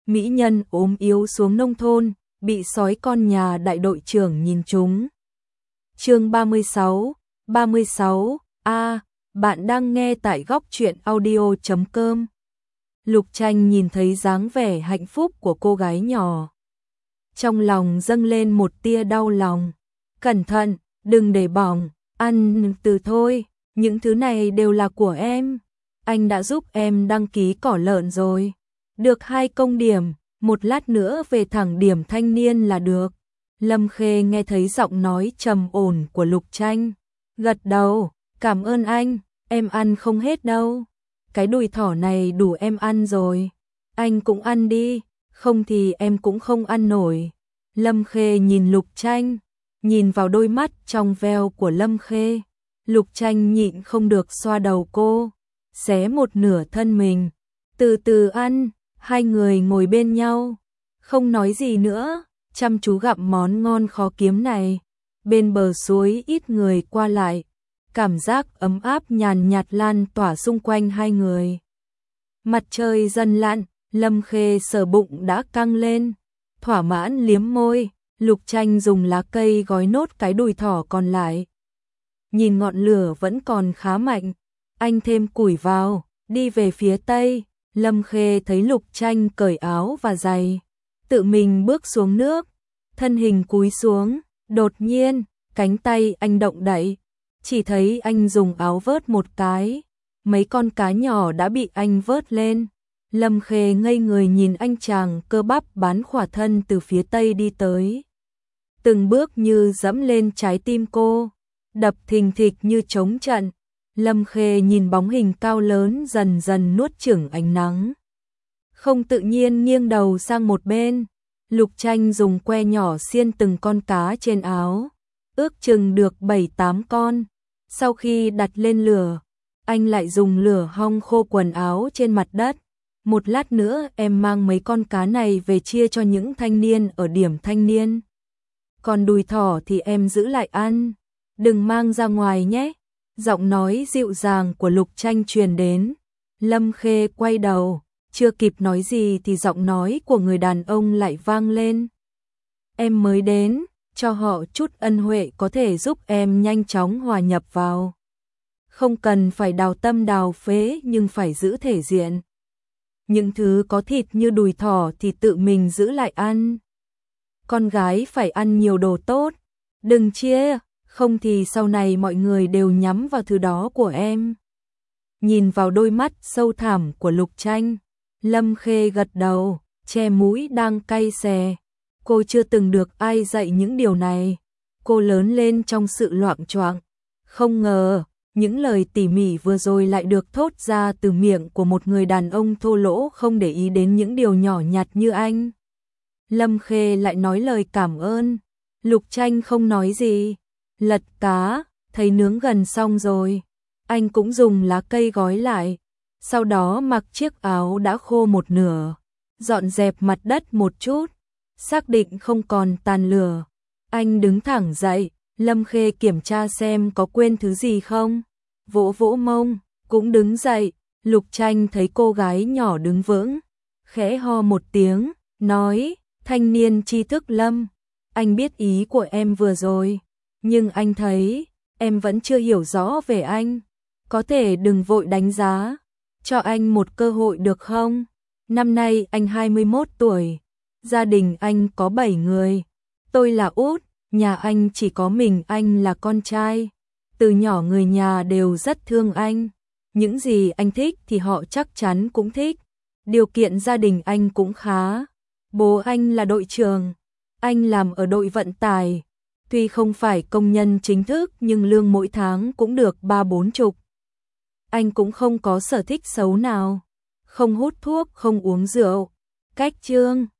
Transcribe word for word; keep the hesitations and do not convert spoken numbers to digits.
mỹ nhân ốm yếu xuống nông thôn, bị sói con nhà đại đội trưởng nhìn trúng. Chương ba mươi sáu, ba mươi sáu, a, bạn đang nghe tại góc truyện audio chấm com. Lục Tranh nhìn thấy dáng vẻ hạnh phúc của cô gái nhỏ. Trong lòng dâng lên một tia đau lòng. Cẩn thận, đừng để bỏng, ăn từ thôi, những thứ này đều là của em. Anh đã giúp em đăng ký cỏ lợn rồi. Được hai công điểm, một lát nữa về thẳng điểm thanh niên là được. Lâm Khê nghe thấy giọng nói trầm ổn của Lục Tranh. Gật đầu, cảm ơn anh, em ăn không hết đâu. Cái đùi thỏ này đủ em ăn rồi. Anh cũng ăn đi, không thì em cũng không ăn nổi. Lâm Khê nhìn Lục Tranh, nhìn vào đôi mắt trong veo của Lâm Khê. Lục Tranh nhịn không được xoa đầu cô, xé một nửa thân mình. Từ từ ăn, hai người ngồi bên nhau, không nói gì nữa, chăm chú gặm món ngon khó kiếm này. Bên bờ suối ít người qua lại, cảm giác ấm áp nhàn nhạt lan tỏa xung quanh hai người. Mặt trời dần lặn, Lâm Khê sờ bụng đã căng lên, thỏa mãn liếm môi. Lục Tranh dùng lá cây gói nốt cái đùi thỏ còn lại. Nhìn ngọn lửa vẫn còn khá mạnh, anh thêm củi vào, đi về phía tây. Lâm Khê thấy Lục Tranh cởi áo và giày, tự mình bước xuống nước, thân hình cúi xuống, đột nhiên, cánh tay anh động đậy, chỉ thấy anh dùng áo vớt một cái, mấy con cá nhỏ đã bị anh vớt lên. Lâm Khê ngây người nhìn anh chàng cơ bắp bán khỏa thân từ phía tây đi tới. Từng bước như dẫm lên trái tim cô, đập thình thịch như trống trận. Lâm Khê nhìn bóng hình cao lớn dần dần nuốt chửng ánh nắng, không tự nhiên nghiêng đầu sang một bên. Lục Tranh dùng que nhỏ xiên từng con cá trên áo, ước chừng được bảy tám con. Sau khi đặt lên lửa, anh lại dùng lửa hong khô quần áo trên mặt đất. Một lát nữa em mang mấy con cá này về chia cho những thanh niên ở điểm thanh niên. Còn đùi thỏ thì em giữ lại ăn, đừng mang ra ngoài nhé. Giọng nói dịu dàng của Lục Tranh truyền đến. Lâm Khê quay đầu, chưa kịp nói gì thì giọng nói của người đàn ông lại vang lên. Em mới đến, cho họ chút ân huệ có thể giúp em nhanh chóng hòa nhập vào. Không cần phải đào tâm đào phế nhưng phải giữ thể diện. Những thứ có thịt như đùi thỏ thì tự mình giữ lại ăn. Con gái phải ăn nhiều đồ tốt, đừng chia, không thì sau này mọi người đều nhắm vào thứ đó của em. Nhìn vào đôi mắt sâu thẳm của Lục Tranh, Lâm Khê gật đầu, che mũi đang cay xè. Cô chưa từng được ai dạy những điều này. Cô lớn lên trong sự loạng choạng, không ngờ những lời tỉ mỉ vừa rồi lại được thốt ra từ miệng của một người đàn ông thô lỗ không để ý đến những điều nhỏ nhặt như anh. Lâm Khê lại nói lời cảm ơn. Lục Tranh không nói gì, lật cá, thấy nướng gần xong rồi, anh cũng dùng lá cây gói lại, sau đó mặc chiếc áo đã khô một nửa, dọn dẹp mặt đất một chút, xác định không còn tàn lửa. Anh đứng thẳng dậy, Lâm Khê kiểm tra xem có quên thứ gì không, vỗ vỗ mông, cũng đứng dậy. Lục Tranh thấy cô gái nhỏ đứng vững, khẽ ho một tiếng, nói, thanh niên tri thức Lâm, anh biết ý của em vừa rồi, nhưng anh thấy em vẫn chưa hiểu rõ về anh, có thể đừng vội đánh giá, cho anh một cơ hội được không? Năm nay anh hai mươi mốt tuổi, gia đình anh có bảy người, tôi là út, nhà anh chỉ có mình anh là con trai. Từ nhỏ người nhà đều rất thương anh, những gì anh thích thì họ chắc chắn cũng thích. Điều kiện gia đình anh cũng khá, bố anh là đội trưởng, anh làm ở đội vận tải, tuy không phải công nhân chính thức nhưng lương mỗi tháng cũng được ba bốn chục. Anh cũng không có sở thích xấu nào, không hút thuốc, không uống rượu. Cách chương